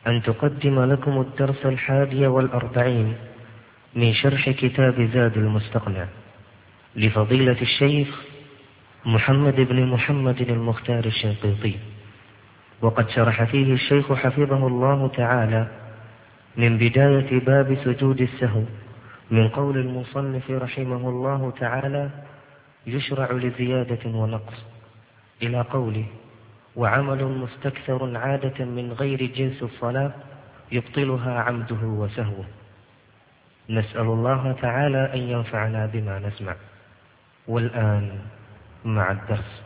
أن تقدم لكم الدرس 41 من شرح كتاب زاد المستقنع لفضيلة الشيخ محمد بن محمد المختار الشنقيطي، وقد شرح فيه الشيخ حفظه الله تعالى من بداية باب سجود السهو من قول المصنف رحمه الله تعالى: يشرع لزيادة ونقص، إلى قوله: وعمل مستكثر عادة من غير جنس الصلاة يبطلها عمده وسهوه. نسأل الله تعالى أن ينفعنا بما نسمع. والآن مع الدرس.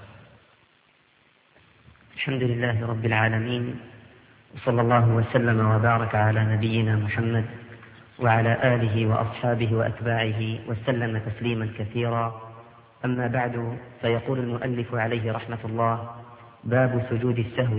الحمد لله رب العالمين، وصلى الله وسلم وبارك على نبينا محمد وعلى آله وأصحابه وأتباعه وسلم تسليما كثيرا. أما بعد، فيقول المؤلف عليه رحمة الله: باب سجود السهو.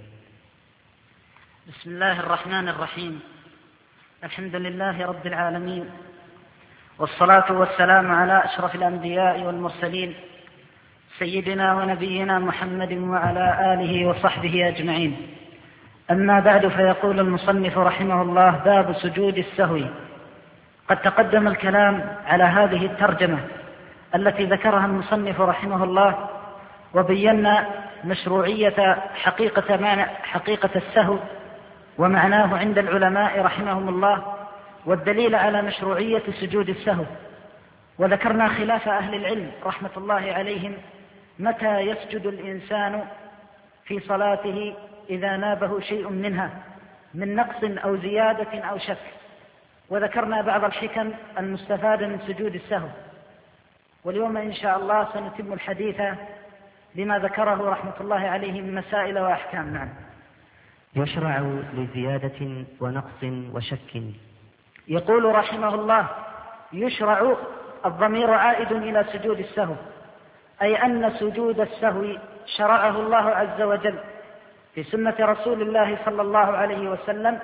بسم الله الرحمن الرحيم. الحمد لله رب العالمين، والصلاة والسلام على أشرف الأنبياء والمرسلين سيدنا ونبينا محمد وعلى آله وصحبه أجمعين. أما بعد، فيقول المصنف رحمه الله: باب سجود السهو. قد تقدم الكلام على هذه الترجمة التي ذكرها المصنف رحمه الله، وبينا مشروعية حقيقة السهو ومعناه عند العلماء رحمهم الله، والدليل على مشروعية سجود السهو. وذكرنا خلاف أهل العلم رحمة الله عليهم متى يسجد الإنسان في صلاته إذا نابه شيء منها من نقص أو زيادة أو شك، وذكرنا بعض الحكم المستفادة من سجود السهو. واليوم إن شاء الله سنتم الحديث بما ذكره رحمة الله عليه من مسائل وأحكام. نعم. يشرع لزيادة ونقص وشك. يقول رحمه الله: يشرع، الضمير عائد إلى سجود السهو، أي أن سجود السهو شرعه الله عز وجل في سنة رسول الله صلى الله عليه وسلم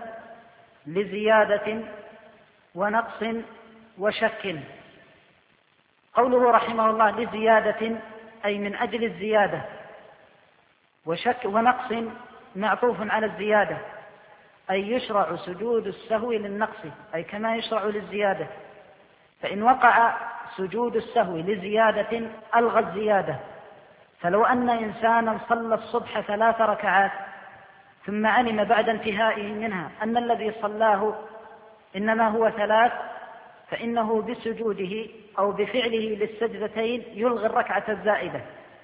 لزيادة ونقص وشك. قوله رحمه الله لزيادة أي من أجل الزيادة، وشك ونقص معطوف على الزيادة، أي يشرع سجود السهو للنقص أي كما يشرع للزيادة. فإن وقع سجود السهو لزيادة ألغى الزيادة. فلو أن إنسانا صلى الصبح 3 ركعات ثم علم بعد انتهائه منها أن الذي صلاه إنما هو 3، فإنه بسجوده أو بفعله للسجدتين يلغي الركعة الزائدة.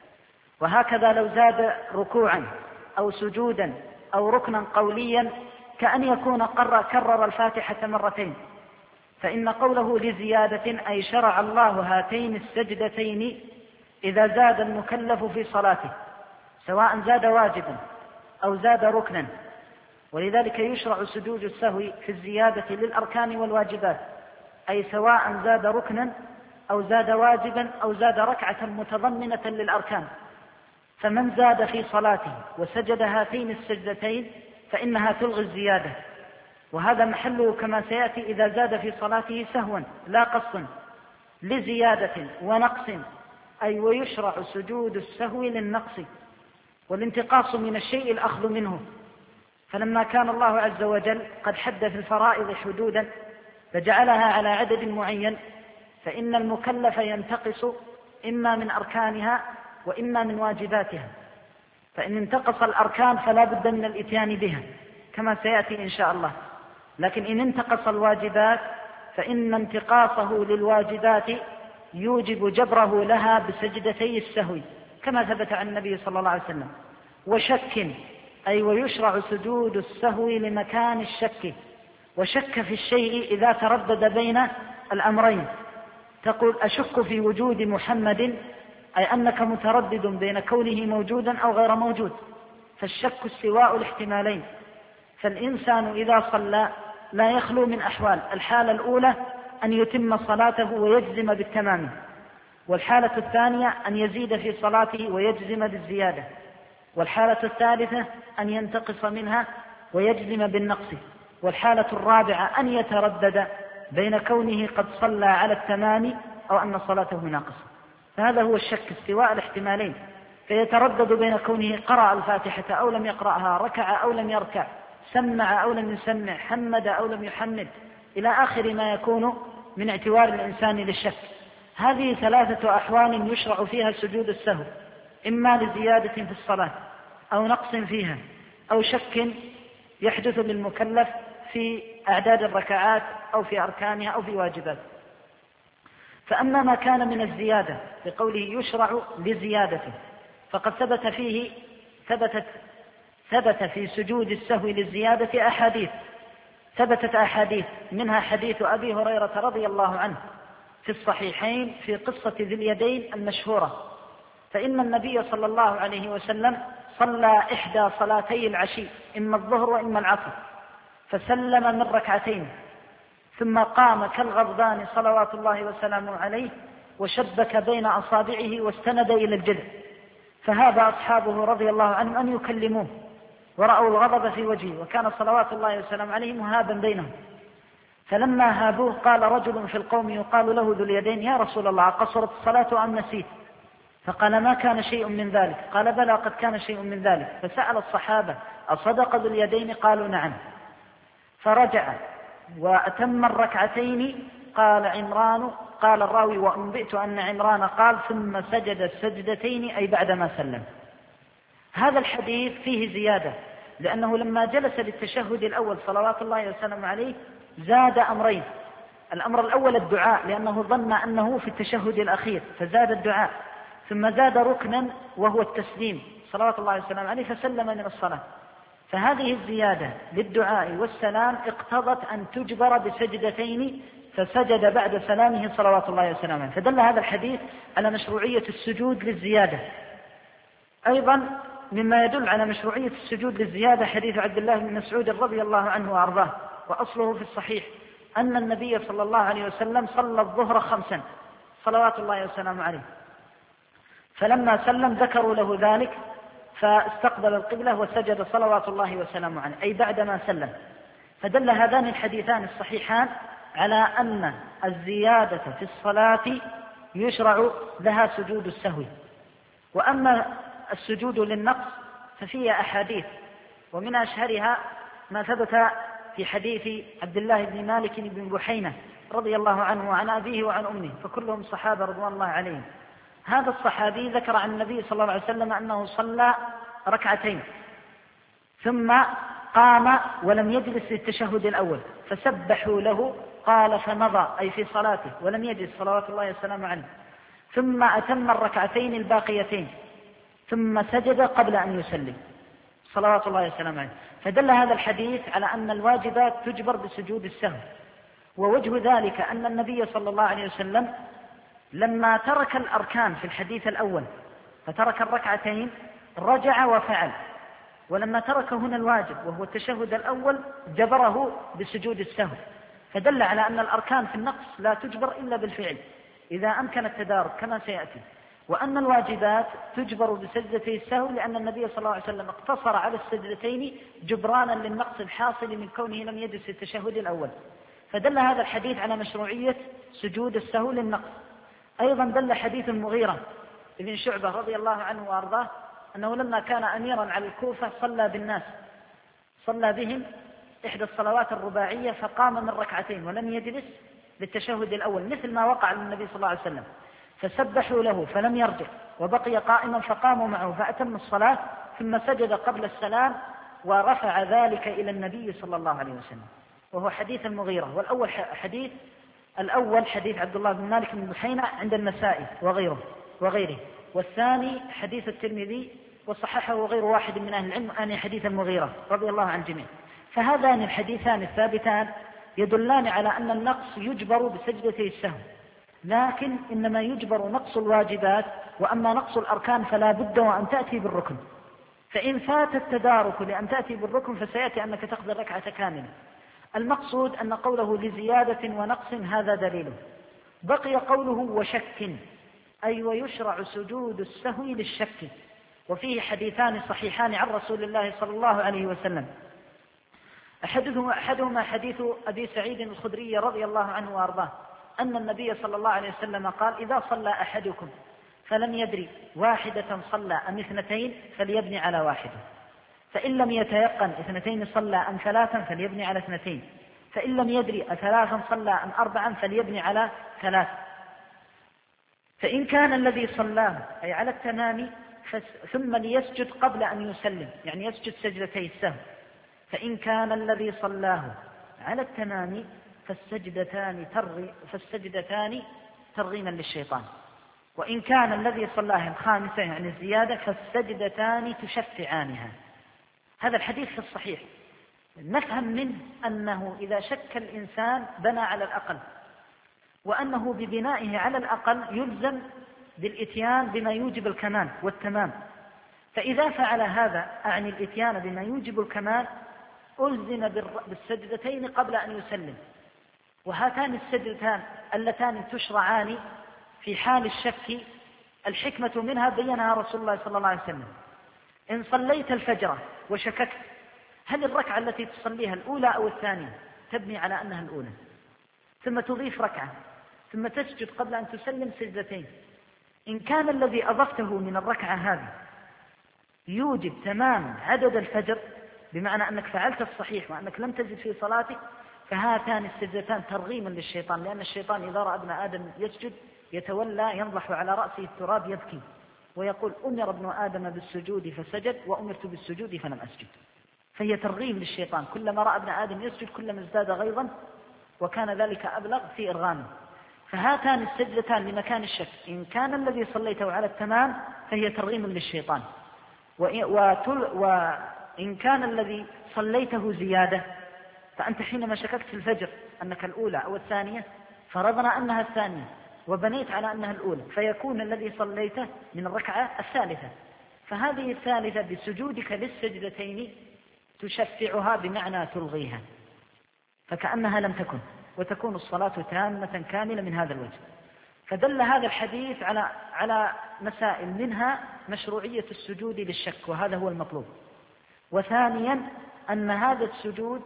وهكذا لو زاد ركوعا أو سجودا أو ركنا قوليا كأن يكون كرر الفاتحة 2 مرتين، فإن قوله لزيادة أي شرع الله هاتين السجدتين إذا زاد المكلف في صلاته، سواء زاد واجبا أو زاد ركنا. ولذلك يشرع سجود السهو في الزيادة للأركان والواجبات، أي سواء زاد ركنا أو زاد واجبا أو زاد ركعة متضمنة للأركان. فمن زاد في صلاته وسجد هاتين السجدتين فإنها تلغي الزيادة، وهذا محله كما سيأتي إذا زاد في صلاته سهوا لا قصدا لزيادة ونقص، أي ويشرع سجود السهو للنقص والانتقاص من الشيء الأخذ منه. فلما كان الله عز وجل قد حد في الفرائض حدودا فجعلها على عدد معين، فإن المكلف ينتقص إما من أركانها وإما من واجباتها. فإن انتقص الأركان فلا بد من الإتيان بها كما سيأتي إن شاء الله، لكن إن انتقص الواجبات فإن انتقاصه للواجبات يوجب جبره لها بسجدتي السهو كما ثبت عن النبي صلى الله عليه وسلم. وشك أي ويشرع سجود السهو لمكان الشك، وشك في الشيء إذا تردد بين الأمرين، تقول أشك في وجود محمد، أي أنك متردد بين كونه موجودا أو غير موجود، فالشك استواء الاحتمالين. فالإنسان إذا صلى لا يخلو من أحوال: الحالة الأولى أن يتم صلاته ويجزم بالتمام، والحالة الثانية أن يزيد في صلاته ويجزم بالزيادة، والحالة الثالثة أن ينتقص منها ويجزم بالنقص، والحالة الرابعة أن يتردد بين كونه قد صلى على التمام أو أن صلاته ناقصة. فهذا هو الشك، استواء الاحتمالين. فيتردد بين كونه قرأ الفاتحة أو لم يقرأها، ركع أو لم يركع، سمع أو لم يسمع، حمد أو لم يحمد، إلى آخر ما يكون من اعتبار الإنسان للشك. هذه 3 أحوال يشرع فيها سجود السهو، إما لزيادة في الصلاة أو نقص فيها أو شك يحدث للمكلف في أعداد الركعات أو في أركانها أو في واجبات. فأما ما كان من الزيادة بقوله يشرع لزيادته فقد ثبت في سجود السهو للزيادة أحاديث، ثبتت أحاديث منها حديث أبي هريرة رضي الله عنه في الصحيحين في قصة ذي اليدين المشهورة، فإن النبي صلى الله عليه وسلم صلى إحدى صلاتي العشي إما الظهر وإما العصر، فسلم من ركعتين ثم قام كالغضبان صلوات الله وسلامه عليه وشبك بين أصابعه واستند إلى الجذع، فهاب أصحابه رضي الله عنهم أن يكلموه ورأوا الغضب في وجهه، وكان صلوات الله وسلامه عليه مهابا بينهم. فلما هابوه قال رجل في القوم يقال له ذو اليدين: يا رسول الله، قصرت الصلاة أم نسيت؟ فقال: ما كان شيء من ذلك. قال: بلى قد كان شيء من ذلك. فسأل الصحابة: أصدق ذو اليدين؟ قالوا: نعم. فرجع وأتم الركعتين. قال الراوي: وأنبئت أن عمران قال: ثم سجد السجدتين، أي بعدما سلم. هذا الحديث فيه زيادة، لأنه لما جلس للتشهد الأول صلوات الله وسلامه عليه زاد أمرين. الأمر الأول الدعاء، لأنه ظن أنه في التشهد الأخير فزاد الدعاء، ثم زاد ركنا وهو التسليم صلوات الله وسلامه عليه فسلم من الصلاة. فهذه الزيادة للدعاء والسلام اقتضت أن تجبر بسجدتين، فسجد بعد سلامه صلوات الله وسلامه عليه، فدل هذا الحديث على مشروعية السجود للزيادة. أيضا مما يدل على مشروعية السجود للزيادة حديث عبد الله بن مسعود رضي الله عنه وأرضاه، وأصله في الصحيح، أن النبي صلى الله عليه وسلم صلى الظهر 5 صلوات الله وسلامه عليه، فلما سلم ذكروا له ذلك فاستقبل القبلة وسجد صلوات الله وسلامه عليه، أي بعدما سلم. فدل هذان الحديثان الصحيحان على أن الزيادة في الصلاة يشرع لها سجود السهو. وأما السجود للنقص ففيه أحاديث، ومن أشهرها ما ثبت في حديث عبد الله بن مالك بن بحينة رضي الله عنه وعن أبيه وعن أمه، فكلهم صحابة رضوان الله عليهم. هذا الصحابي ذكر عن النبي صلى الله عليه وسلم أنه صلى ركعتين ثم قام ولم يجلس للتشهد الأول، فسبحوا له، قال فمضى أي في صلاته ولم يجلس صلوات الله وسلامه عليه، ثم أتم الركعتين الباقيتين ثم سجد قبل أن يسلم صلوات الله وسلامه عليه. فدل هذا الحديث على أن الواجبات تجبر بسجود السهو. ووجه ذلك أن النبي صلى الله عليه وسلم لما ترك الأركان في الحديث الأول فترك الركعتين رجع وفعل، ولما ترك هنا الواجب وهو التشهد الأول جبره بسجود السهو، فدل على أن الأركان في النقص لا تجبر إلا بالفعل إذا أمكن التدارك كما سيأتي، وأن الواجبات تجبر بسجدتي السهو، لأن النبي صلى الله عليه وسلم اقتصر على السجدتين جبرانا للنقص الحاصل من كونه لم يجلس في التشهد الأول. فدل هذا الحديث على مشروعية سجود السهو للنقص. أيضا دل حديث المغيرة بن شعبة رضي الله عنه وأرضاه أنه لما كان أميرا على الكوفة صلى بالناس، صلى بهم إحدى الصلوات الرباعية فقام من ركعتين ولم يجلس للتشهد الأول، مثل ما وقع للنبي صلى الله عليه وسلم، فسبحوا له فلم يرجع وبقي قائما فقاموا معه فأتم الصلاة ثم سجد قبل السلام ورفع ذلك إلى النبي صلى الله عليه وسلم، وهو حديث المغيرة. والأول حديث عبد الله بن مالك بن بحينة عند النسائي وغيره، والثاني حديث الترمذي وصححه غير واحد من أهل العلم أن حديث المغيرة رضي الله عن جميع. فهذان الحديثان الثابتان يدلان على أن النقص يجبر بسجدتي السهو، لكن إنما يجبر نقص الواجبات، وأما نقص الأركان فلا بد وأن تأتي بالركن، فإن فات التدارك لأن تأتي بالركن فسيأتي أنك تقضي الركعة كاملة. المقصود أن قوله لزيادة ونقص هذا دليله. بقي قوله وشك، أي ويشرع سجود السهو للشك، وفيه حديثان صحيحان عن رسول الله صلى الله عليه وسلم. أحدهما حديث أبي سعيد الخدري رضي الله عنه وأرضاه أن النبي صلى الله عليه وسلم قال: إذا صلى أحدكم فلم يدري واحدة صلى أم 2 فليبني على واحدة. فإن لم يتيقن 2 صلى أم 3 فليبني على 2، فإن لم يدري 3 صلى أم 4 فليبني على 3. فإن كان الذي صلاه أي على التمام ثم ليسجد قبل أن يسلم، يعني يسجد سجدتي السهو. فإن كان الذي صلاه على التمام فالسجدتان ترغيما للشيطان. وإن كان الذي صلاه الخامسة يعني الزيادة فالسجدتان تشفعانها. هذا الحديث في الصحيح. نفهم منه أنه إذا شك الإنسان بنى على الأقل، وأنه ببنائه على الأقل يلزم بالإتيان بما يوجب الكمال والتمام. فإذا فعل هذا أعني الإتيان بما يوجب الكمال ألزم بالسجدتين قبل أن يسلم. وهاتان السجدتان اللتان تشرعان في حال الشك الحكمة منها بينها رسول الله صلى الله عليه وسلم. إن صليت الفجر وشككت هل الركعة التي تصليها الأولى أو الثانية تبني على أنها الأولى، ثم تضيف ركعة ثم تسجد قبل أن تسلم سجدتين. إن كان الذي أضفته من الركعة هذه يوجب تمام عدد الفجر بمعنى أنك فعلت الصحيح وأنك لم تزد في صلاتك، فهاتان السجدتان ترغيما للشيطان، لأن الشيطان إذا رأى ابن آدم يسجد يتولى ينضح على رأسه التراب يبكي ويقول أمر ابن آدم بالسجود فسجد وأمرت بالسجود فلم أسجد. فهي ترغيم للشيطان، كلما رأى ابن آدم يسجد كلما ازداد غيظا وكان ذلك أبلغ في إرغامه. فهاتان السجدتان لمكان الشك، إن كان الذي صليته على التمام فهي ترغيم للشيطان، وإن كان الذي صليته زيادة فأنت حينما شككت في الفجر أنك الأولى أو الثانية فرضنا أنها الثانية وبنيت على أنها الأولى، فيكون الذي صليته من الركعة الثالثة، فهذه الثالثة بسجودك للسجدتين تشفعها بمعنى تلغيها، فكأنها لم تكن، وتكون الصلاة تامة كاملة من هذا الوجه. فدل هذا الحديث على مسائل، منها مشروعية السجود للشك وهذا هو المطلوب، وثانيا أن هذا السجود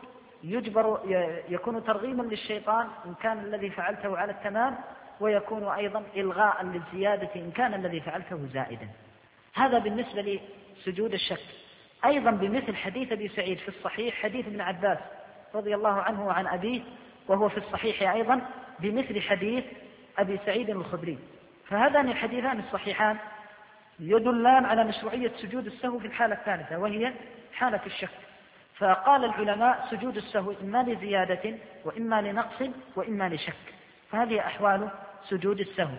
يكون ترغيما للشيطان إن كان الذي فعلته على التمام، ويكون أيضا إلغاء للزيادة إن كان الذي فعلته زائدا. هذا بالنسبة لسجود الشك. أيضا بمثل حديث أبي سعيد في الصحيح حديث ابن عباس رضي الله عنه وعن أبيه وهو في الصحيح أيضا بمثل حديث أبي سعيد الخدري. فهذان الحديثان الصحيحان يدلان على مشروعية سجود السهو في الحالة الثالثة وهي حالة الشك. فقال العلماء سجود السهو إما لزيادة وإما لنقص وإما لشك، فهذه أحوال سجود السهو.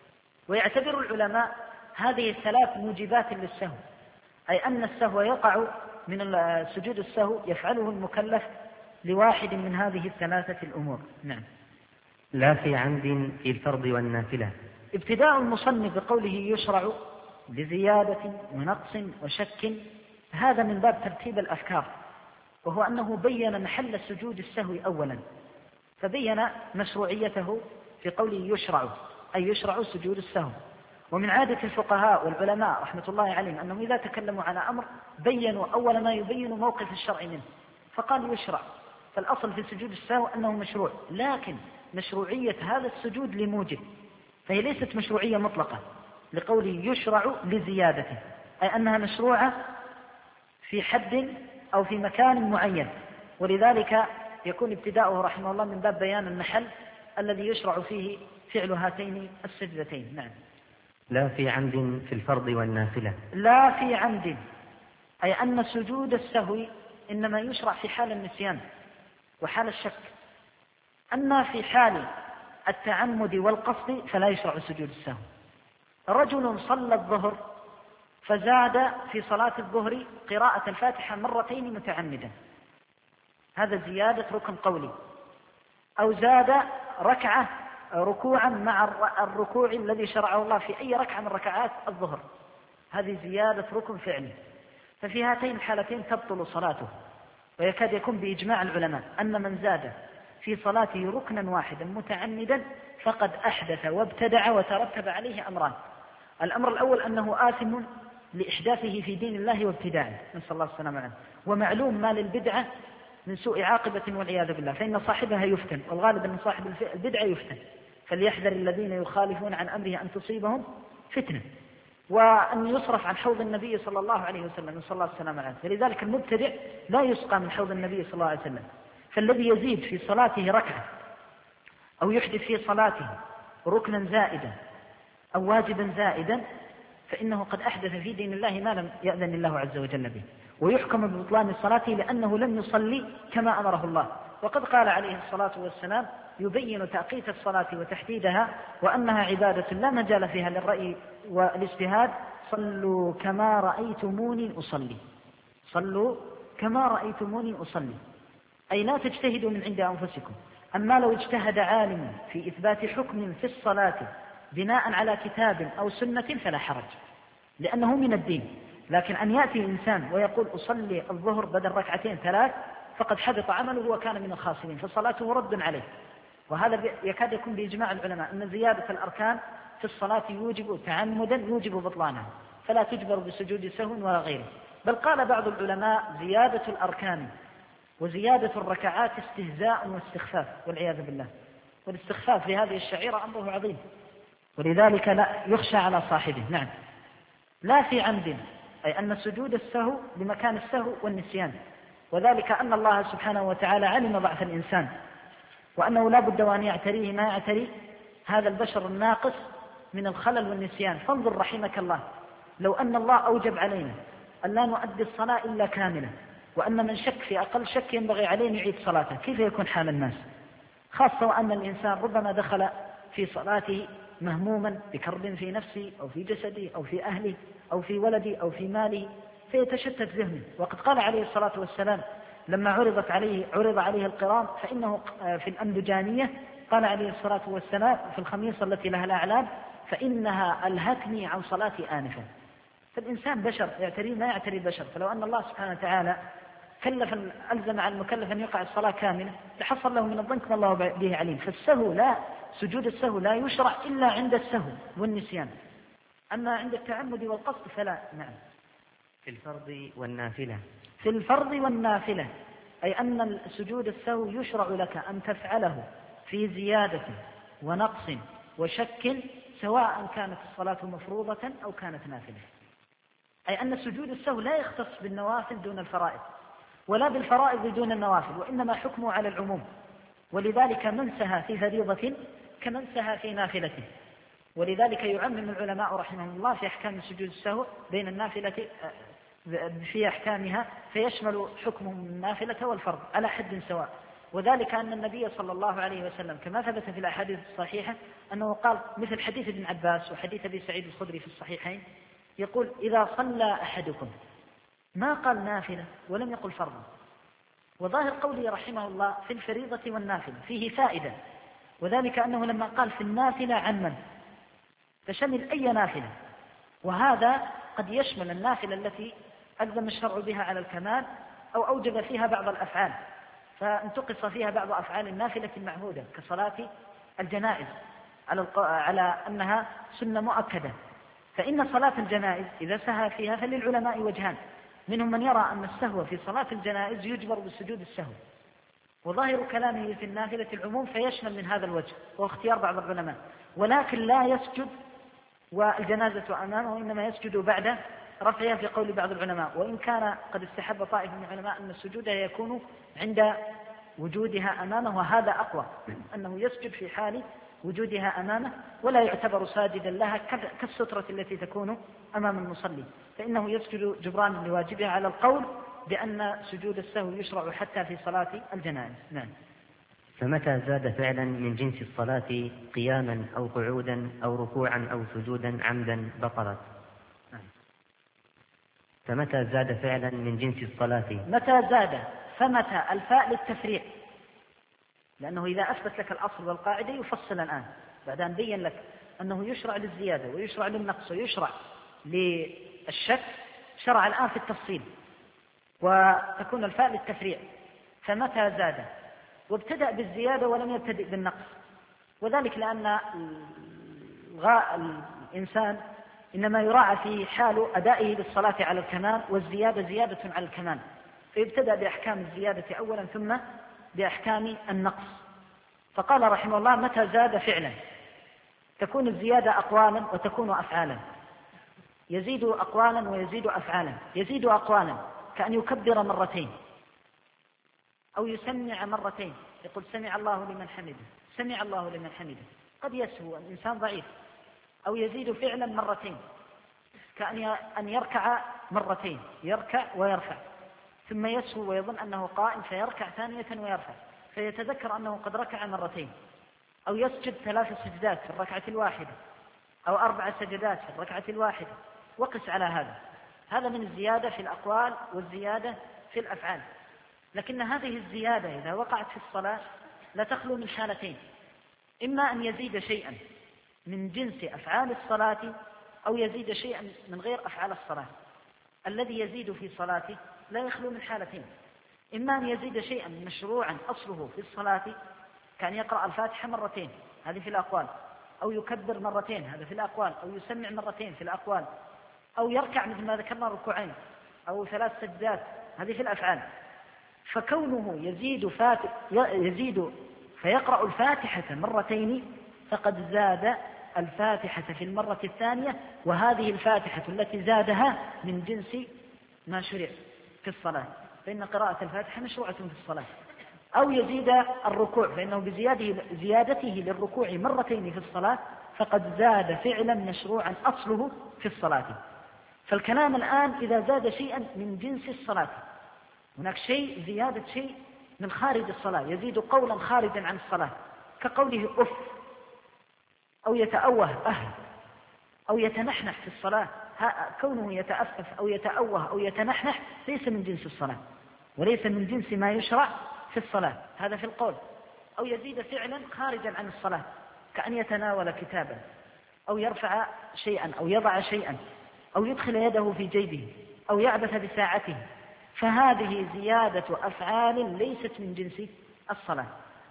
ويعتبر العلماء هذه الثلاث موجبات للسهو، أي أن السهو يقع من سجود السهو يفعله المكلف لواحد من هذه الثلاثة الأمور. نعم. لا في عمد في الفرض والنافلة. ابتداء المصنف بقوله يشرع لزيادة ونقص وشك، هذا من باب ترتيب الأفكار، وهو أنه بين محل سجود السهو أولا، فبين مشروعيته في قوله يشرع، أي يشرع سجود السهو. ومن عادة الفقهاء والعلماء رحمة الله عليهم أنهم إذا تكلموا على أمر بينوا أول ما يبينوا موقف الشرع منه، فقال يشرع، فالأصل في سجود السهو أنه مشروع، لكن مشروعية هذا السجود لموجب، فهي ليست مشروعية مطلقة، لقوله يشرع لزيادته، أي أنها مشروعة في حد أو في مكان معين، ولذلك يكون ابتداؤه رحمه الله من باب بيان المحل الذي يشرع فيه فعل هاتين السجدتين. نعم. لا في عمد في الفرض والنافلة. لا في عمد، أي أن سجود السهو إنما يشرع في حال النسيان وحال الشك، أما في حال التعمد والقصد فلا يشرع سجود السهو. رجل صلى الظهر فزاد في صلاة الظهر قراءة الفاتحة 2 متعمدا، هذا زيادة ركن قولي، أو زاد ركعة ركوعا مع الركوع الذي شرعه الله في أي ركعة من ركعات الظهر، هذه زيادة ركن فعلي. ففي هاتين الحالتين تبطل صلاته، ويكاد يكون بإجماع العلماء أن من زاد في صلاته ركنا واحدا متعمدا فقد أحدث وابتدع وترتب عليه أمران. الأمر الأول أنه آثم لإحداثه في دين الله وابتداعه، نسأل الله السلامة عنه، ومعلوم ما للبدعة من سوء عاقبة والعياذ بالله، فإن صاحبها يفتن، والغالب أن صاحب البدعة يفتن، فليحذر الذين يخالفون عن أمره أن تصيبهم فتنة. وأن يصرف عن حوض النبي صلى الله عليه وسلم، نسأل الله السلامة والعافية. فلذلك المبتدع لا يسقى من حوض النبي صلى الله عليه وسلم. فالذي يزيد في صلاته ركعة أو يحدث في صلاته ركنا زائدا أو واجبا زائدا فإنه قد أحدث في دين الله ما لم يأذن الله عز وجل به، ويحكم ببطلان صلاته لأنه لم يصلي كما أمره الله. وقد قال عليه الصلاة والسلام يبين تأقيت الصلاة وتحديدها وأنها عبادة لا مجال فيها للرأي والاجتهاد. صلوا كما رأيتموني أصلي، صلوا كما رأيتموني أصلي، أي لا تجتهدوا من عند أنفسكم. أما لو اجتهد عالم في إثبات حكم في الصلاة بناء على كتاب أو سنة فلا حرج لأنه من الدين. لكن أن يأتي إنسان ويقول أصلي الظهر بدل ركعتين 3 فقد حبط عمله وكان من الخاسرين، فصلاته رد عليه. وهذا يكاد يكون بإجماع العلماء أن زيادة الأركان في الصلاة يوجب تعمدا يوجب بطلانها، فلا تجبر بسجود سهو ولا غيره. بل قال بعض العلماء زيادة الأركان وزيادة الركعات استهزاء واستخفاف والعياذ بالله. والاستخفاف في هذه الشعيرة أمره عظيم، ولذلك لا يخشى على صاحبه. نعم، لا في عمد، أي أن سجود السهو بمكان السهو والنسيان، وذلك أن الله سبحانه وتعالى علم ضعف الإنسان وأنه لا بد وأن يعتريه ما يعتري هذا البشر الناقص من الخلل والنسيان. فانظر رحمك الله، لو أن الله أوجب علينا أن لا نؤدي الصلاة إلا كاملة، وأن من شك في أقل شك ينبغي عليه أن يعيد صلاته، كيف يكون حال الناس؟ خاصة وأن الإنسان ربما دخل في صلاته مهموما بكرب في نفسه أو في جسده أو في أهله أو في ولده أو في ماله فيتشتت ذهنه. وقد قال عليه الصلاة والسلام لما عرض عليه القرام فإنه في الأندجانية قال عليه الصلاة والسلام في الخميصة التي لها الأعلام فإنها ألهتني عن صلاتي آنفا. فالإنسان بشر يعتري ما يعتري بشر، فلو أن الله سبحانه وتعالى ألزم على المكلف أن يقع الصلاة كاملة لحصل له من الضنك ما الله به عليم. فالسهو سجود السهو لا يشرع إلا عند السهو والنسيان، أما عند التعمد والقصد فلا. نعم. في الفرض والنافلة، في الفرض والنافلة، أي أن سجود السهو يشرع لك أن تفعله في زيادة ونقص وشك سواء كانت الصلاة مفروضة أو كانت نافلة. أي أن سجود السهو لا يختص بالنوافل دون الفرائض ولا بالفرائض دون النوافل، وإنما حكمه على العموم. ولذلك من سهى في فريضة كمن سهى في نافلة. ولذلك يعمم العلماء رحمهم الله في أحكام سجود السهو بين النافلة في أحكامها، فيشمل حكم النافلة والفرض على حد سواء. وذلك أن النبي صلى الله عليه وسلم كما ثبت في الأحاديث الصحيحة أنه قال مثل حديث ابن عباس وحديث أبي سعيد الخدري في الصحيحين يقول إذا صلى أحدكم، ما قال نافلة ولم يقل فرضا. وظاهر قوله رحمه الله في الفريضة والنافلة فيه فائدة، وذلك أنه لما قال في النافلة عمن تشمل أي نافلة، وهذا قد يشمل النافلة التي ألزم الشرع بها على الكمال أو أوجب فيها بعض الأفعال فانتقص فيها بعض أفعال النافلة المعهودة كصلاة الجنائز على أنها سنة مؤكدة. فإن صلاة الجنائز إذا سهى فيها فللعلماء وجهان، منهم من يرى أن السهو في صلاة الجنائز يجبر بسجود السهو، وظاهر كلامه في النافلة العموم فيشمل من هذا الوجه، وهو اختيار بعض العلماء، ولكن لا يسجد والجنازة أمامه وإنما يسجد بعد رفعها في قول بعض العلماء. وإن كان قد استحب طائفة من العلماء أن السجود يكون عند وجودها أمامه، وهذا أقوى أنه يسجد في حال وجودها أمامه ولا يعتبر ساجدا لها كالسترة التي تكون أمام المصلي، فإنه يسجد جبران لواجبها على القول بأن سجود السهو يشرع حتى في صلاة الجنائز. نعم. فمتى زاد فعلا من جنس الصلاة قياما أو قعودا أو ركوعا أو سجودا عمدا بطلت. فمتى زاد فعلا من جنس الصلاة، متى زاد فمتى الفاء للتفريع، لأنه إذا أثبت لك الأصل والقاعدة يفصل الآن بعد أن بين لك أنه يشرع للزيادة ويشرع للنقص ويشرع للشك، شرع الآن في التفصيل وتكون الفاء للتفريع. فمتى زاد، وابتدأ بالزيادة ولم يبتدئ بالنقص، وذلك لأن الإنسان إنما يراعى في حال أدائه للصلاة على الكمال، والزيادة زيادة على الكمال، فيبتدأ بأحكام الزيادة أولا ثم بأحكام النقص. فقال رحمه الله متى زاد فعلا، تكون الزيادة أقوالا وتكون أفعالا. يزيد أقوالا ويزيد أفعالا. يزيد أقوالا كأن يكبر مرتين أو يسمع مرتين، يقول سمع الله لمن حمده، سمع الله لمن حمده. قد يسهو الإنسان ضعيف. أو يزيد فعلا مرتين كأن يركع مرتين، يركع ويرفع، ثم يسهو ويظن أنه قائم فيركع ثانية ويرفع، فيتذكر أنه قد ركع مرتين. أو يسجد 3 سجدات في الركعة الواحدة، أو 4 سجدات في الركعة الواحدة. وقس على هذا من الزيادة في الأقوال والزيادة في الأفعال. لكن هذه الزيادة إذا وقعت في الصلاة لا تخلو من حالتين: إما أن يزيد شيئا من جنس أفعال الصلاة، أو يزيد شيئا من غير أفعال الصلاة. الذي يزيد في صلاته لا يخلو من حالتين: إما أن يزيد شيئا مشروعا أصله في الصلاة، كان يقرأ الفاتحة مرتين، هذه في الأقوال، أو يكبر مرتين، هذا في الأقوال، أو يسمع مرتين في الأقوال، أو يركع مثل ما ذكرنا ركوعين، أو 3 سجدات، هذه في الأفعال. فكونه يزيد فيقرأ الفاتحة مرتين فقد زاد الفاتحة في المرة الثانية، وهذه الفاتحة التي زادها من جنس ما شرع في الصلاة، فإن قراءة الفاتحة مشروعة في الصلاة. أو يزيد الركوع، فإنه بزيادته للركوع مرتين في الصلاة فقد زاد فعلا مشروعا أصله في الصلاة. فالكلام الآن إذا زاد شيئا من جنس الصلاة، هناك شيء زيادة شيء من خارج الصلاة، يزيد قولا خارجا عن الصلاة كقوله أف، أو يتأوه أو يتنحنح في الصلاة. كونه يتأفف أو يتأوه أو يتنحنح ليس من جنس الصلاة، وليس من جنس ما يشرع في الصلاة، هذا في القول. أو يزيد فعلا خارجا عن الصلاة كأن يتناول كتابا، أو يرفع شيئا، أو يضع شيئا، أو يدخل يده في جيبه، أو يعبث بساعته. فهذه زيادة أفعال ليست من جنس الصلاة.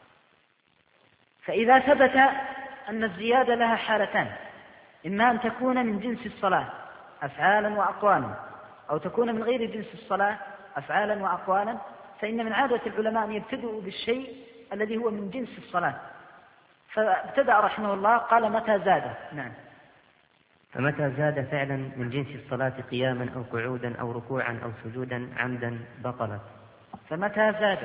فإذا ثبت أن الزيادة لها حالتان: إما أن تكون من جنس الصلاة أفعالا وأقوالا، أو تكون من غير جنس الصلاة أفعالا وأقوالا، فإن من عادة العلماء أن يبتدئوا بالشيء الذي هو من جنس الصلاة. فابتدأ رحمه الله قال متى زاد. نعم. فمتى زاد فعلا من جنس الصلاة قياما أو قعودا أو ركوعا أو سجودا عمدا بطلت. فمتى زاد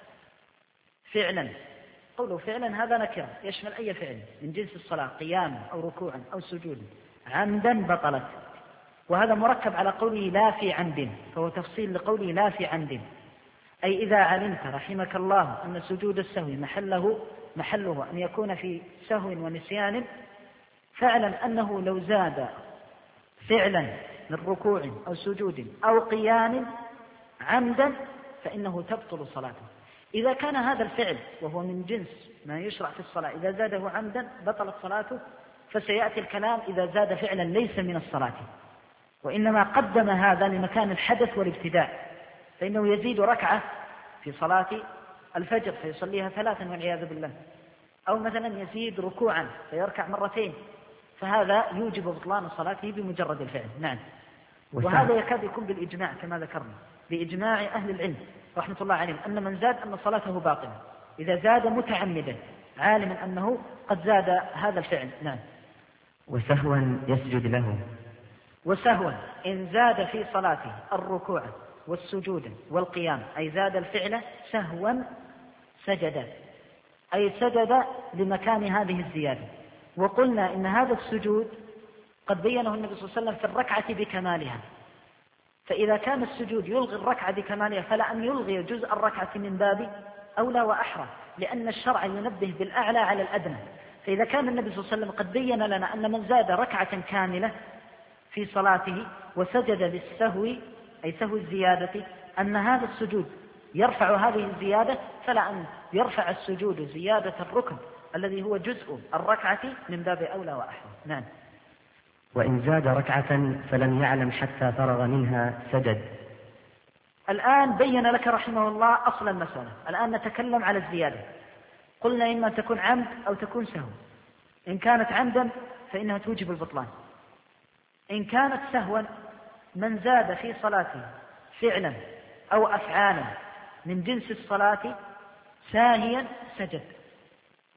فعلا، قوله فعلا هذا نكرة يشمل أي فعل من جنس الصلاة قياما أو ركوعا أو سجودا عمدا بطلت. وهذا مركب على قوله لا في عمد، فهو تفصيل لقوله لا في عمد، أي إذا علمت رحمك الله أن سجود السهو محله أن يكون في سهو ونسيان، فاعلم أنه لو زاد فعلا من ركوع أو سجود أو قيام عمدا فإنه تبطل صلاته. إذا كان هذا الفعل وهو من جنس ما يشرع في الصلاة إذا زاده عمدا بطلت صلاته، فسيأتي الكلام إذا زاد فعلا ليس من الصلاة، وإنما قدم هذا لمكان الحدث والابتداء، فإنه يزيد ركعة في صلاة الفجر فيصليها 3 والعياذ بالله، أو مثلا يزيد ركوعا فيركع مرتين، فهذا يوجب بطلان صلاته بمجرد الفعل. نعم. وهذا يكاد يكون بالإجماع كما ذكرنا، بإجماع أهل العلم رحمة الله عليهم أن من زاد أن صلاته باطلة إذا زاد متعمدا عالما أنه قد زاد هذا الفعل. نعم. وسهوا يسجد له. وسهوا إن زاد في صلاته الركوع والسجود والقيام، أي زاد الفعل سهوا سجد، أي سجد لمكان هذه الزيادة. وقلنا إن هذا السجود قد بينه النبي صلى الله عليه وسلم في الركعة بكمالها، فإذا كان السجود يلغي الركعة بكمالها فلا أن يلغي جزء الركعة من باب أولى وأحرى، لأن الشرع ينبه بالأعلى على الأدنى. فإذا كان النبي صلى الله عليه وسلم قد بين لنا أن من زاد ركعة كاملة في صلاته وسجد للسهو أي سهو الزيادة أن هذا السجود يرفع هذه الزيادة، فلا أن يرفع السجود زيادة الركن الذي هو جزء الركعة من باب أولى وأحرى. نعم. وإن زاد ركعة فلم يعلم حتى فرغ منها سجد. الآن بين لك رحمه الله أصل المسألة. الآن نتكلم على الزيادة. قلنا إما تكون عمد أو تكون سهو. إن كانت عمدا فإنها توجب البطلان. إن كانت سهوا من زاد في صلاته فعلا أو أفعالا من جنس الصلاة ساهيا سجد.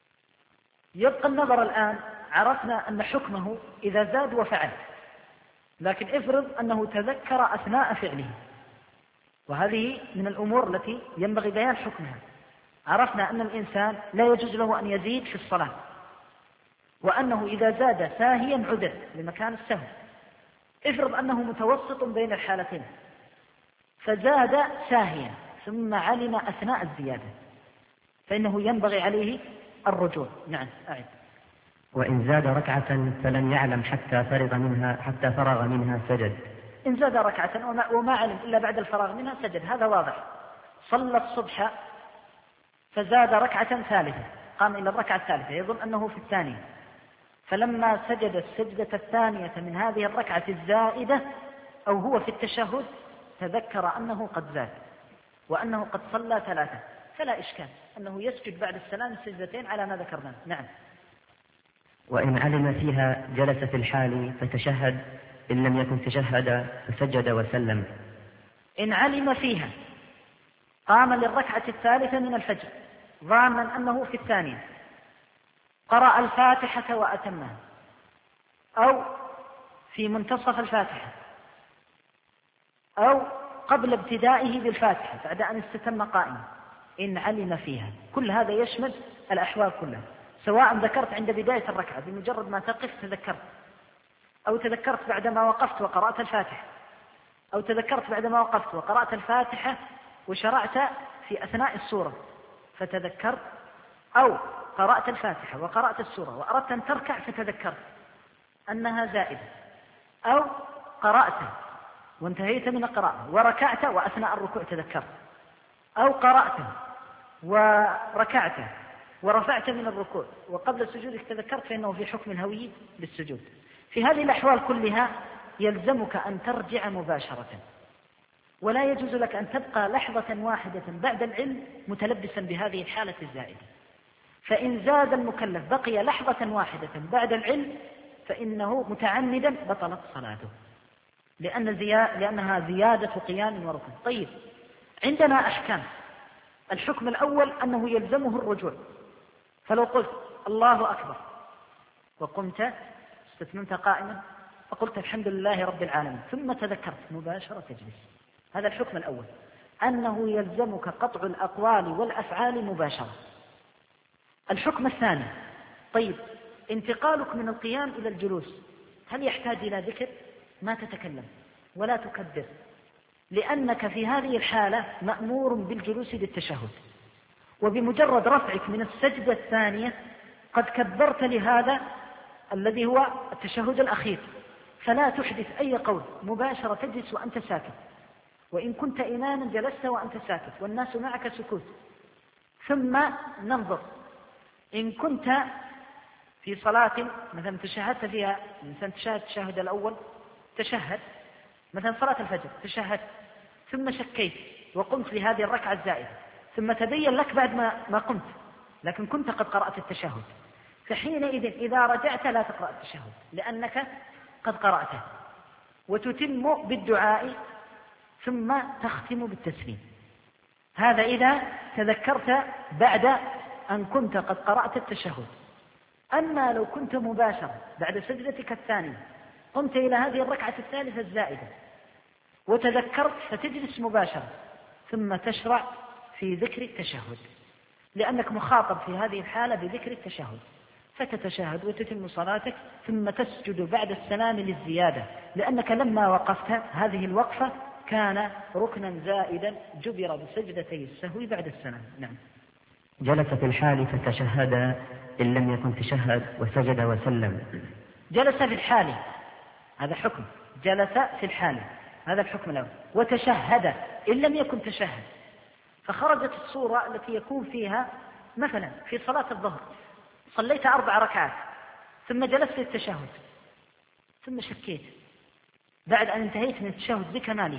يبقى النظر الآن، عرفنا أن حكمه إذا زاد وفعل، لكن افرض أنه تذكر أثناء فعله، وهذه من الأمور التي ينبغي بيان حكمها. عرفنا أن الإنسان لا يجوز له أن يزيد في الصلاة، وأنه إذا زاد ساهيا عدل لمكان السهو. افرض أنه متوسط بين الحالتين، فزاد ساهيا ثم علم أثناء الزيادة، فإنه ينبغي عليه الرجوع. نعم أعد. وإن زاد ركعة فلم يعلم حتى فرغ منها سجد. إن زاد ركعة وما علم إلا بعد الفراغ منها سجد، هذا واضح. صلى الصبح فزاد ركعة ثالثة، قام إلى الركعة الثالثة يظن أنه في الثانية، فلما سجد السجدة الثانية من هذه الركعة الزائدة أو هو في التشهد تذكر أنه قد زاد وأنه قد صلى 3، فلا إشكال أنه يسجد بعد السلام السجدتين على ما ذكرنا. نعم. وإن علم فيها جلس في الحال فتشهد، إن لم يكن تشهد فسجد وسلم. إن علم فيها قام للركعة الثالثة من الفجر ظانا أنه في الثانية، قرأ الفاتحة وأتمها، أو في منتصف الفاتحة، أو قبل ابتدائه بالفاتحة بعد أن استتم قائما، إن علم فيها. كل هذا يشمل الأحوال كلها، سواء ذكرت عند بداية الركعة بمجرد ما تقف تذكرت، أو تذكرت بعدما وقفت وقرأت الفاتحة، أو تذكرت بعدما وقفت وقرأت الفاتحة وشرعت في أثناء السورة فتذكرت، أو قرأت الفاتحة وقرأت السورة وأردت أن تركع فتذكرت أنها زائدة، أو قرأت وانتهيت من القراءة وركعت وأثناء الركوع تذكرت، أو قرأت وركعت ورفعت من الركوع وقبل سجودك تذكرت، فإنه في حكم الهوي للسجود. في هذه الأحوال كلها يلزمك أن ترجع مباشرة، ولا يجوز لك أن تبقى لحظة واحدة بعد العلم متلبسا بهذه الحالة الزائدة. فإن زاد المكلف بقي لحظة واحدة بعد العلم فإنه متعمدا بطلت صلاته، لأنها زيادة قيام وركن. طيب، عندنا أحكام. الحكم الأول أنه يلزمه الرجوع، فلو قلت الله أكبر وقمت استتممت قائما فقلت الحمد لله رب العالمين ثم تذكرت مباشرة تجلس، هذا الحكم الأول، أنه يلزمك قطع الأقوال والأفعال مباشرة. الحكم الثاني، طيب انتقالك من القيام إلى الجلوس هل يحتاج إلى ذكر؟ ما تتكلم ولا تكبر، لأنك في هذه الحالة مأمور بالجلوس للتشهد، وبمجرد رفعك من السجدة الثانية قد كبرت لهذا الذي هو التشهد الأخير، فلا تحدث أي قول، مباشرة تجلس وأنت ساكت، وإن كنت إماما جلست وأنت ساكت والناس معك سكوت. ثم ننظر، إن كنت في صلاة مثلا تشهدت فيها، الإنسان تشهد التشهد الأول تشهد، مثلا صلاة الفجر تشهد ثم شكيت وقمت لهذه الركعة الزائدة، ثم تبين لك بعد ما قمت لكن كنت قد قرأت التشهد، فحينئذ إذا رجعت لا تقرأ التشهد لأنك قد قرأته، وتتم بالدعاء ثم تختم بالتسليم. هذا إذا تذكرت بعد أن كنت قد قرأت التشهد. أما لو كنت مباشرة بعد سجدتك الثانية قمت إلى هذه الركعة الثالثة الزائدة وتذكرت فتجلس مباشرة ثم تشرع في ذكر التشهد، لأنك مخاطب في هذه الحالة بذكر التشهد، فتتشهد وتتم صلاتك ثم تسجد بعد السلام للزيادة، لأنك لما وقفت هذه الوقفة كان ركنا زائدا جبر بسجدتي السهو بعد السلام. نعم. جلس في الحال فتشهد إن لم يكن تشهد وسجد وسلم. جلس في الحال هذا حكم، جلس في الحال هذا الحكم الأول، وتشهد إن لم يكن تشهد، فخرجت الصورة التي يكون فيها مثلا في صلاة الظهر صليت 4 ركعات ثم جلست للتشهد ثم شكيت بعد أن انتهيت من التشهد بكماله،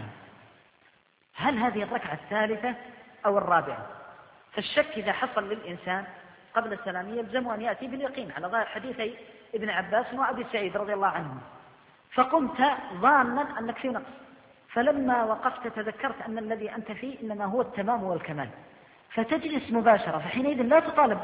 هل هذه الركعة الثالثة أو الرابعة؟ فالشك إذا حصل للإنسان قبل السلام يلزم أن يأتي باليقين على ظاهر حديثي ابن عباس وأبي سعيد رضي الله عنهم، فقمت ظانا أنك في نقص، فلما وقفت تذكرت أن الذي أنت فيه إنما هو التمام والكمال، فتجلس مباشرة، فحينئذ لا تطالب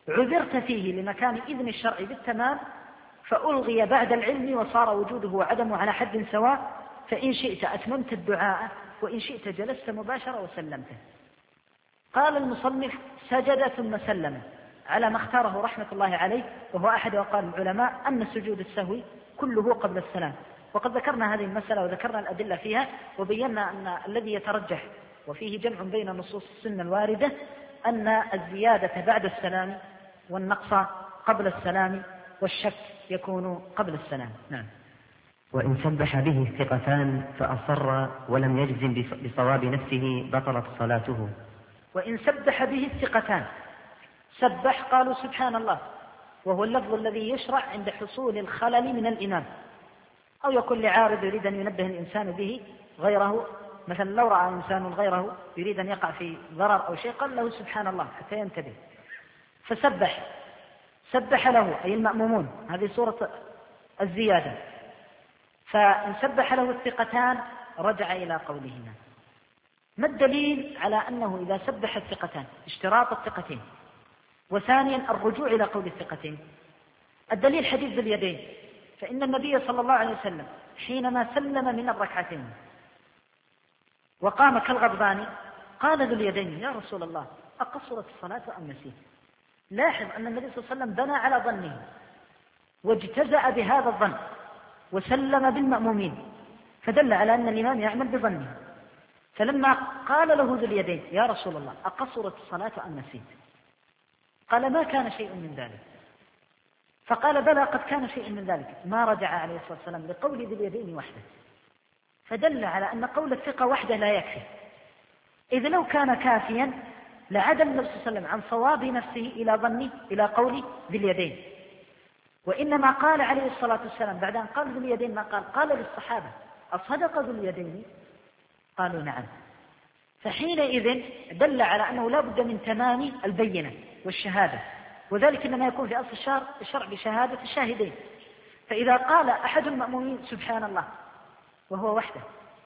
عذرت فيه لمكان إذن الشرع بالتمام فألغي بعد العلم وصار وجوده وعدمه على حد سواء، فإن شئت أتممت الدعاء وإن شئت جلست مباشرة وسلمته. قال المصنف سجد ثم سلم على ما اختاره رحمة الله عليه، وهو أحد أقوال العلماء أن سجود السهو كله قبل السلام. وقد ذكرنا هذه المسألة وذكرنا الأدلة فيها، وبينا أن الذي يترجح وفيه جمع بين نصوص السنة الواردة أن الزيادة بعد السلام والنقص قبل السلام والشك يكون قبل السلام. نعم. وإن سبح به الثقتان فأصر ولم يجزم بصواب نفسه بطلت صلاته. وإن سبح به الثقتان، سبح قالوا سبحان الله، وهو اللفظ الذي يشرع عند حصول الخلل من الإمام، أو يكون لعارض يريد أن ينبه الإنسان به غيره، مثلا لو رأى إنسان غيره يريد أن يقع في ضرر أو شيء قال له سبحان الله حتى ينتبه، فسبح، سبح له أي المأمومون، هذه صورة الزيادة. فإن سبح له الثقتان رجع إلى قولهما. ما الدليل على أنه إذا سبح الثقتان اشتراط الثقتين، وثانيا الرجوع إلى قول الثقتين؟ الدليل حديث ذي اليدين، فإن النبي صلى الله عليه وسلم حينما سلم من الركعتين وقام كالغضبان قال ذو اليدين يا رسول الله أقصرت الصلاة أم نسيت؟ لاحظ أن النبي صلى الله عليه وسلم بنى على ظنه واجتزأ بهذا الظن وسلم بالمأمومين، فدل على أن الإمام يعمل بظنه. فلما قال له ذو اليدين يا رسول الله أقصرت الصلاة أم نسيت؟ قال ما كان شيء من ذلك. فقال بلى قد كان شيء من ذلك، ما رجع عليه الصلاة والسلام لقول ذي اليدين وحده، فدل على أن قول الثقة وحده لا يكفي، إذ لو كان كافيا لعدم النبي صلى الله عليه وسلم عن صواب نفسه إلى ظنه إلى قول ذي اليدين، وإنما قال عليه الصلاة والسلام بعد أن قال ذو اليدين ما قال للصحابة أصدق ذو اليدين؟ قالوا نعم. فحينئذ دل على أنه لا بد من تمام البينة والشهادة، وذلك إنما يكون في أصل الشرع بشهادة الشاهدين. فإذا قال أحد المأمومين سبحان الله وهو وحده،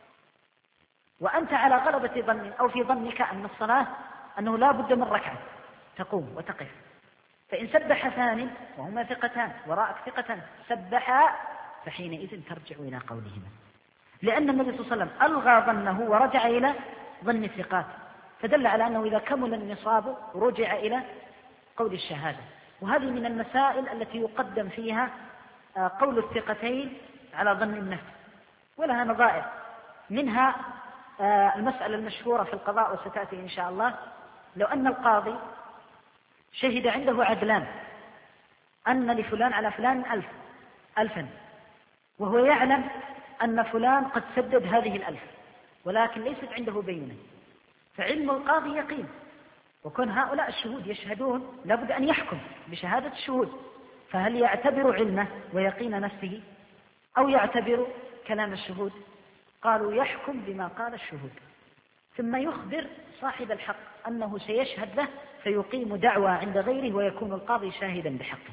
وأنت على غلبة ظن أو في ظنك أن الصلاة أنه لا بد من ركعة تقوم وتقف، فإن سبح ثان وهما ثقتان وراءك ثقتان سبحا، فحينئذ ترجع إلى قولهما، لأن النبي صلى الله عليه وسلم ألغى ظنه ورجع إلى ظن الثقات، فدل على أنه إذا كمل النصاب رجع إلى قول الشهادة. وهذه من المسائل التي يقدم فيها قول الثقتين على ظن النفس، ولها نظائر، منها المسألة المشهورة في القضاء وستأتي إن شاء الله، لو أن القاضي شهد عنده عدلان أن لفلان على فلان 1000، وهو يعلم أن فلان قد سدد هذه 1000 ولكن ليست عنده بينة، فعلم القاضي يقين، وكون هؤلاء الشهود يشهدون لابد أن يحكم بشهادة الشهود، فهل يعتبر علمه ويقين نفسه أو يعتبر كلام الشهود؟ قالوا يحكم بما قال الشهود، ثم يخبر صاحب الحق أنه سيشهد له فيقيم دعوى عند غيره ويكون القاضي شاهدا بحقه.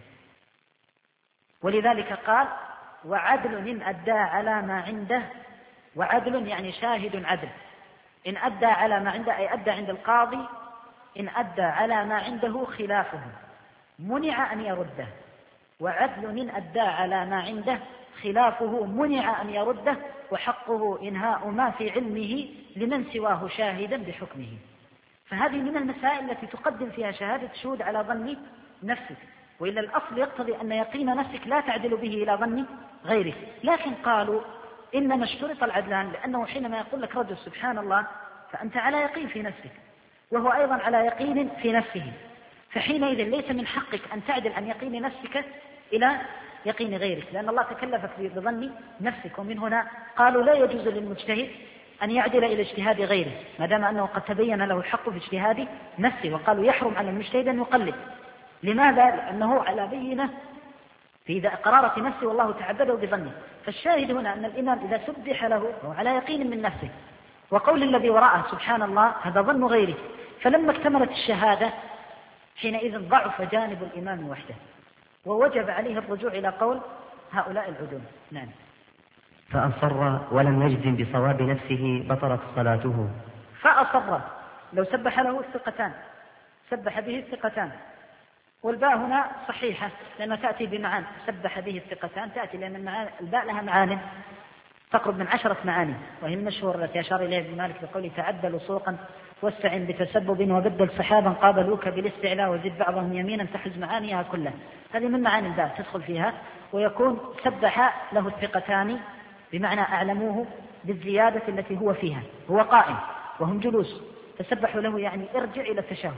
ولذلك قال وعدل إن أدى على ما عنده، وعدل يعني شاهد عدل، إن أدى على ما عنده أي أدى عند القاضي، إن أدى على ما عنده خلافه منع أن يرده، وعدل إن أدى على ما عنده خلافه منع أن يرده، وحقه إنهاء ما في علمه لمن سواه شاهدا بحكمه. فهذه من المسائل التي تقدم فيها شهادة الشهود على ظن نفسك، وإلا الأصل يقتضي أن يقين نفسك لا تعدل به إلى ظن غيرك، لكن قالوا إنما اشترط العدلان لأنه حينما يقول لك رجل سبحان الله فأنت على يقين في نفسك وهو أيضا على يقين في نفسه، فحينئذ ليس من حقك أن تعدل عن يقين نفسك إلى يقين غيرك، لأن الله تكلفك بظن نفسك. ومن هنا قالوا لا يجوز للمجتهد أن يعدل إلى اجتهاد غيره ما دام أنه قد تبين له الحق في اجتهاد نفسه، وقالوا يحرم على المجتهد أن يقلد. لماذا؟ لأنه على بينة في قرارة نفسه والله تعبده بظنه. فالشاهد هنا أن الإمام إذا سبح له هو على يقين من نفسه، وقول الذي وراءه سبحان الله هذا ظن غيره، فلما اكتملت الشهادة حينئذ ضعف جانب الإمام وحده، ووجب عليه الرجوع إلى قول هؤلاء العدول. نعم. فأصر ولم يجزم بصواب نفسه بطلت صلاته. فأصر لو سبح له الثقتان، سبح به الثقتان والباء هنا صحيحة لأنها تأتي بمعان سبح به الثقتان، تأتي لأن الباء لها معان تقرب من 10 معاني، وهي المشهور التي أشار إليها ابن مالك بقوله تعدل سوقا واستعن بتسبب وبدل سحابا قابلوك بالاستعلاء وزد بعضهم يمينا تحز معانيها كلها. هذه من معاني الباء تدخل فيها، ويكون سبح له الثقتان بمعنى أعلموه بالزيادة التي هو فيها، هو قائم وهم جلوس فسبحوا له يعني ارجع إلى التشهد.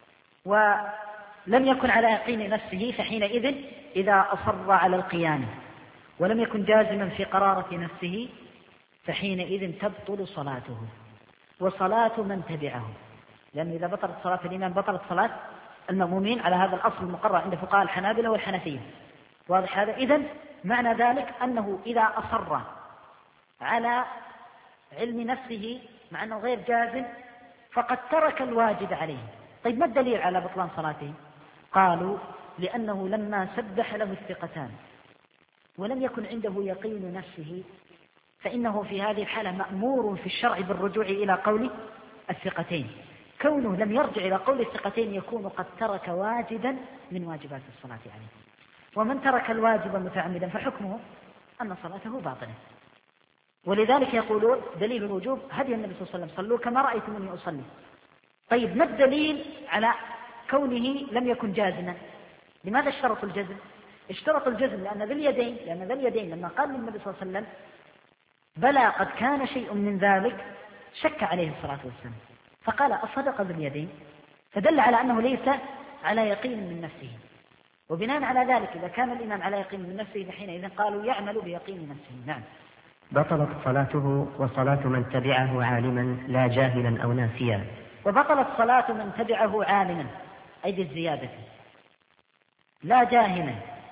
ولم يكن على يقين نفسه فحينئذ إذا أصر على القيام ولم يكن جازما في قرارة نفسه فحينئذ تبطل صلاته وصلاة من تبعه، لأن إذا بطلت صلاة الإمام بطلت صلاة المأمومين على هذا الأصل المقرر عند فقهاء الحنابلة والحنفية. واضح هذا؟ إذن معنى ذلك أنه إذا أصر على علم نفسه مع أنه غير جازم فقد ترك الواجب عليه. طيب ما الدليل على بطلان صلاته؟ قالوا لأنه لما سبح له الثقتان ولم يكن عنده يقين نفسه فإنه في هذه الحالة مأمور في الشرع بالرجوع إلى قول الثقتين. كونه لم يرجع إلى قول الثقتين يكون قد ترك واجبا من واجبات الصلاة عليه، ومن ترك الواجب متعمدا فحكمه أن صلاته باطلة. ولذلك يقولون دليل الوجوب هدي النبي صلى الله عليه وسلم صلوا كما رأيتموني أصلي. طيب ما الدليل على كونه لم يكن جازما؟ لماذا اشترطوا الجزم؟ اشترطوا الجزم لأن ذي اليدين لما قال للنبي صلى الله عليه وسلم بلى قد كان شيء من ذلك شك عليه الصلاة والسلام فقال أصدق ذي اليدين، فدل على أنه ليس على يقين من نفسه. وبناء على ذلك إذا كان الإمام على يقين من نفسه فحينئذ قالوا يعمل بيقين نفسه. نعم. بطلت صلاته وصلاة من تبعه عالما لا جاهلا أو ناسيا. وبطلت صلاة من تبعه عالما أي بالزيادة لا جاهلا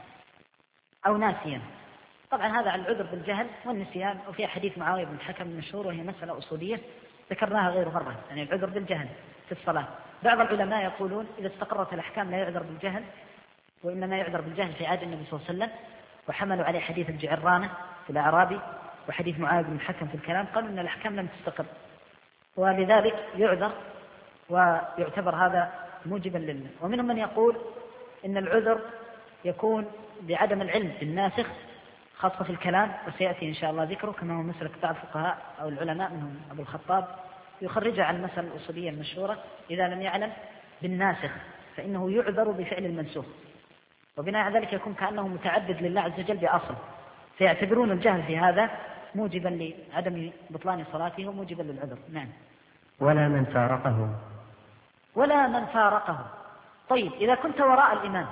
أو ناسيا. طبعا هذا على العذر بالجهل والنسيان، وفي حديث معاوية بن الحكم المشهور وهي مسألة أصولية ذكرناها غير مرة، يعني العذر بالجهل في الصلاة. بعض العلماء يقولون إذا استقرت الأحكام لا يعذر بالجهل، وإنما يعذر بالجهل في عهد النبي صلى الله عليه وسلم، وحملوا عليه حديث الجعرانة في الأعرابي وحديث معاوية بن الحكم في الكلام، قالوا أن الأحكام لم تستقر ولذلك يعذر ويعتبر هذا موجبا لله. ومنهم من يقول إن العذر يكون بعدم العلم بالناسخ خاصة في الكلام، وسيأتي إن شاء الله ذكره كما هو مسلك بعض الفقهاء أو العلماء منهم أبو الخطاب يخرجها عن المسألة الأصولية المشهورة إذا لم يعلم بالناسخ فإنه يعذر بفعل المنسوخ، وبناء على ذلك يكون كأنه متعدد لله عز وجل بأصل، فيعتبرون الجهل في هذا موجبا لعدم بطلان صلاته وموجبا للعذر. نعم. ولا من فارقه. طيب إذا كنت وراء الإمام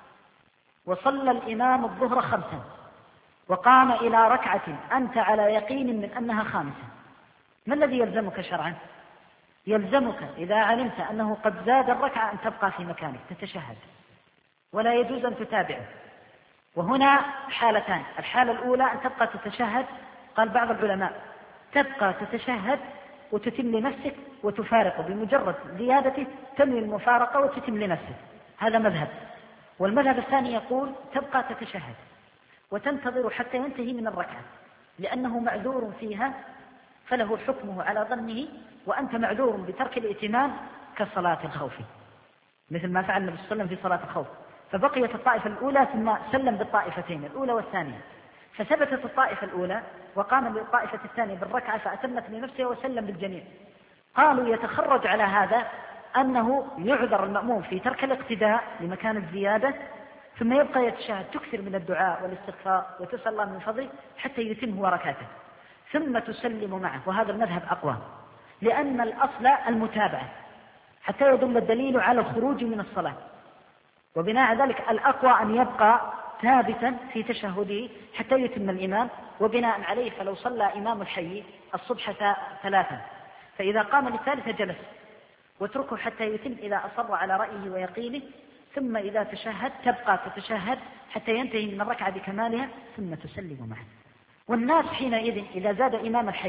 وصلى الإمام الظهر 5 وقام إلى ركعة أنت على يقين من أنها 5، ما الذي يلزمك شرعا؟ يلزمك إذا علمت أنه قد زاد الركعة أن تبقى في مكانك تتشهد ولا يجوز أن تتابعه. وهنا حالتان، الحالة الأولى أن تبقى تتشهد، قال بعض العلماء تبقى تتشهد وتتم لنفسك وتفارقه بمجرد زيادته تنوي المفارقة وتتم لنفسك، هذا مذهب. والمذهب الثاني يقول تبقى تتشهد وتنتظر حتى ينتهي من الركعة لأنه معذور فيها فله حكمه على ظنه، وأنت معذور بترك الائتمان كصلاة الخوف، مثل ما فعل النبي صلى الله عليه وسلم في صلاة الخوف، فبقيت الطائفة الأولى ثم سلم بالطائفتين الأولى والثانية، فثبتت الطائفة الأولى وقام بالطائفة الثانية بالركعة فأتمت لنفسه وسلم بالجميع. قالوا يتخرج على هذا أنه يعذر المأموم في ترك الاقتداء لمكان الزيادة ثم يبقى يتشهد، تكثر من الدعاء والاستغفار وتسأل الله من فضله حتى يتم وركاته ثم تسلم معه، وهذا المذهب أقوى لأن الأصل المتابعة حتى يدل الدليل على الخروج من الصلاة، وبناء على ذلك الأقوى أن يبقى ثابتا في تشهده حتى يتم الإمام. وبناء عليه فلو صلى إمام الحي الصبح 3 فإذا قام للثالثة جلس واتركه حتى يتم إذا أصر على رأيه ويقينه، ثم إذا تشهد تبقى تتشهد حتى ينتهي من الركعة بكمالها ثم تسلم معه. والناس حينئذ إذا زاد إمام الحي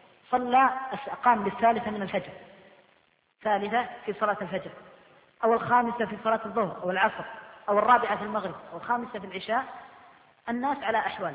قام للثالثة من الفجر، ثالثة في صلاة الفجر أو الخامسة في صلاة الظهر أو العصر أو الرابعة في المغرب أو الخامسة في العشاء، الناس على أحوال،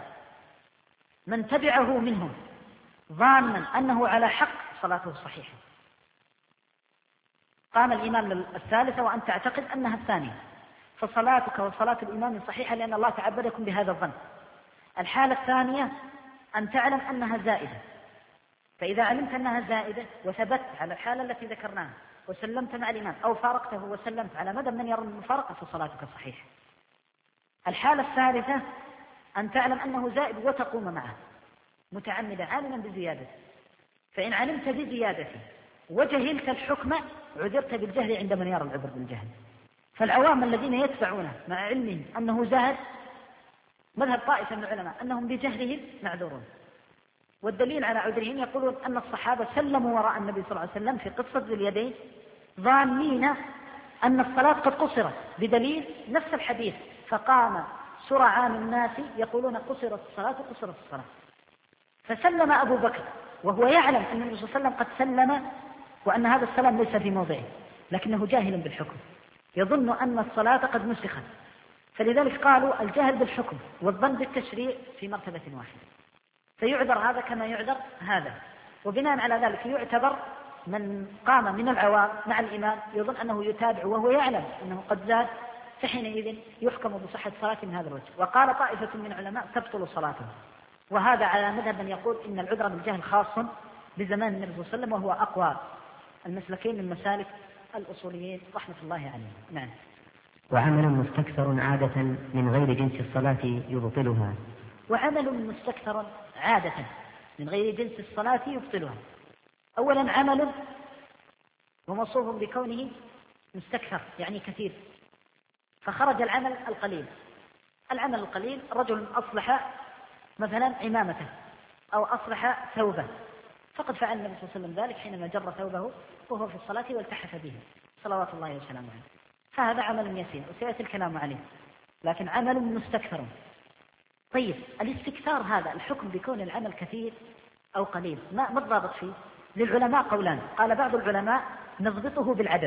من تبعه منهم ظانا أنه على حق صلاته صحيحة، قام الإمام الثالثة وأن تعتقد أنها الثانية، فصلاتك وصلاة الإمام صحيحة لأن الله تعبدكم بهذا الظن. الحالة الثانية أن تعلم أنها زائدة، فإذا علمت أنها زائدة وثبت على الحالة التي ذكرناها وسلمت مع الإمام أو فارقته وسلمت على مدى من يرى المفارقة فصلاتك صحيحة. الحالة الثالثة أن تعلم أنه زائد وتقوم معه متعمدا عالما بزيادته، فإن علمت بزيادته وجهلت الحكم عذرت بالجهل عند من يرى العذر بالجهل. فالعوام الذين يتبعونه مع علمهم أنه زاد مذهب طائفة من العلماء أنهم بجهلهم معذورون، والدليل على عذرهم يقولون أن الصحابة سلموا وراء النبي صلى الله عليه وسلم في قصة ذي اليدين ظانين أن الصلاة قد قصرت بدليل نفس الحديث، فقام سرعان الناس يقولون قصرت الصلاة قصرت الصلاة، فسلم أبو بكر وهو يعلم أن النبي صلى الله عليه وسلم قد سلم وأن هذا السلام ليس في موضعه، لكنه جاهل بالحكم يظن أن الصلاة قد نسخت، فلذلك قالوا الجهل بالحكم والظن بالتشريع في مرتبة واحدة، فيعذر هذا كما يعذر هذا. وبناء على ذلك يعتبر من قام من العوام مع الإمام يظن أنه يتابع وهو يعلم أنه قد زاد، فحينئذ يحكم بصحة صلاة من هذا الوجه. وقال طائفة من العلماء تبطل صلاته، وهذا على مذهب من يقول إن العذر بالجهل خاص بزمان النبي صلى الله عليه وسلم، وهو أقوى المسلكين من مسالك الأصوليين رحمة الله عليهم. نعم. وعمل مستكثر عادة من غير جنس الصلاة يبطلها. وعمل مستكثر عادة من غير جنس الصلاة يبطلها. أولا عمل وموصوف بكونه مستكثر يعني كثير، فخرج العمل القليل. العمل القليل رجل أصلح مثلا عمامته أو أصلح ثوبه، فقد فعل النبي صلى الله عليه وسلم ذلك حينما جر ثوبه وهو في الصلاة والتحف به صلوات الله وسلامه عليه، فهذا عمل يسير وسيأتي الكلام عليه، لكن عمل مستكثر. طيب الاستكثار هذا الحكم بكون العمل كثير أو قليل ما الضابط فيه؟ للعلماء قولان. قال بعض العلماء نضبطه بالعدد،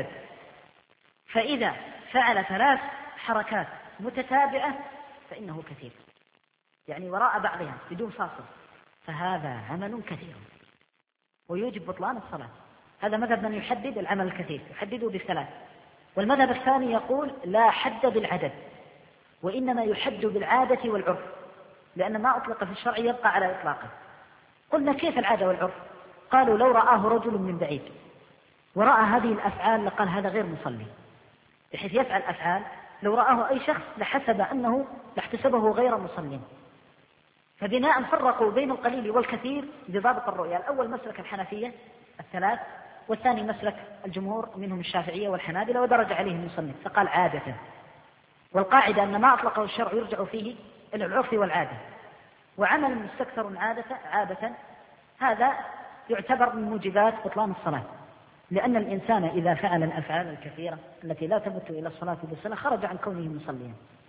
فإذا فعل 3 حركات متتابعة فإنه كثير، يعني وراء بعضها بدون فاصل، فهذا عمل كثير ويوجب بطلان الصلاة. هذا مذهب من يحدد العمل الكثير، يحدده ب3. والمذهب الثاني يقول لا حد بالعدد، وإنما يحد بالعادة والعرف، لأن ما أطلق في الشرع يبقى على إطلاقه. قلنا كيف العادة والعرف؟ قالوا لو رآه رجل من بعيد ورأى هذه الأفعال لقال هذا غير مصلي، بحيث يفعل أفعال لو رآه أي شخص لاحتسبه غير مصلي. فبناء فرقوا بين القليل والكثير بضابط الرؤية. الأول مسلك الحنفية 3، والثاني مسلك الجمهور منهم الشافعية والحنابلة، ودرج عليه المصنف فقال عادة. والقاعدة أن ما أطلقه الشرع يرجع فيه إلى العرف والعادة. وعمل مستكثر عادة هذا يعتبر من موجبات بطلان الصلاة، لأن الإنسان إذا فعل الأفعال الكثيرة التي لا تمت إلى الصلاة بالصلاة خرج عن كونه مصليا.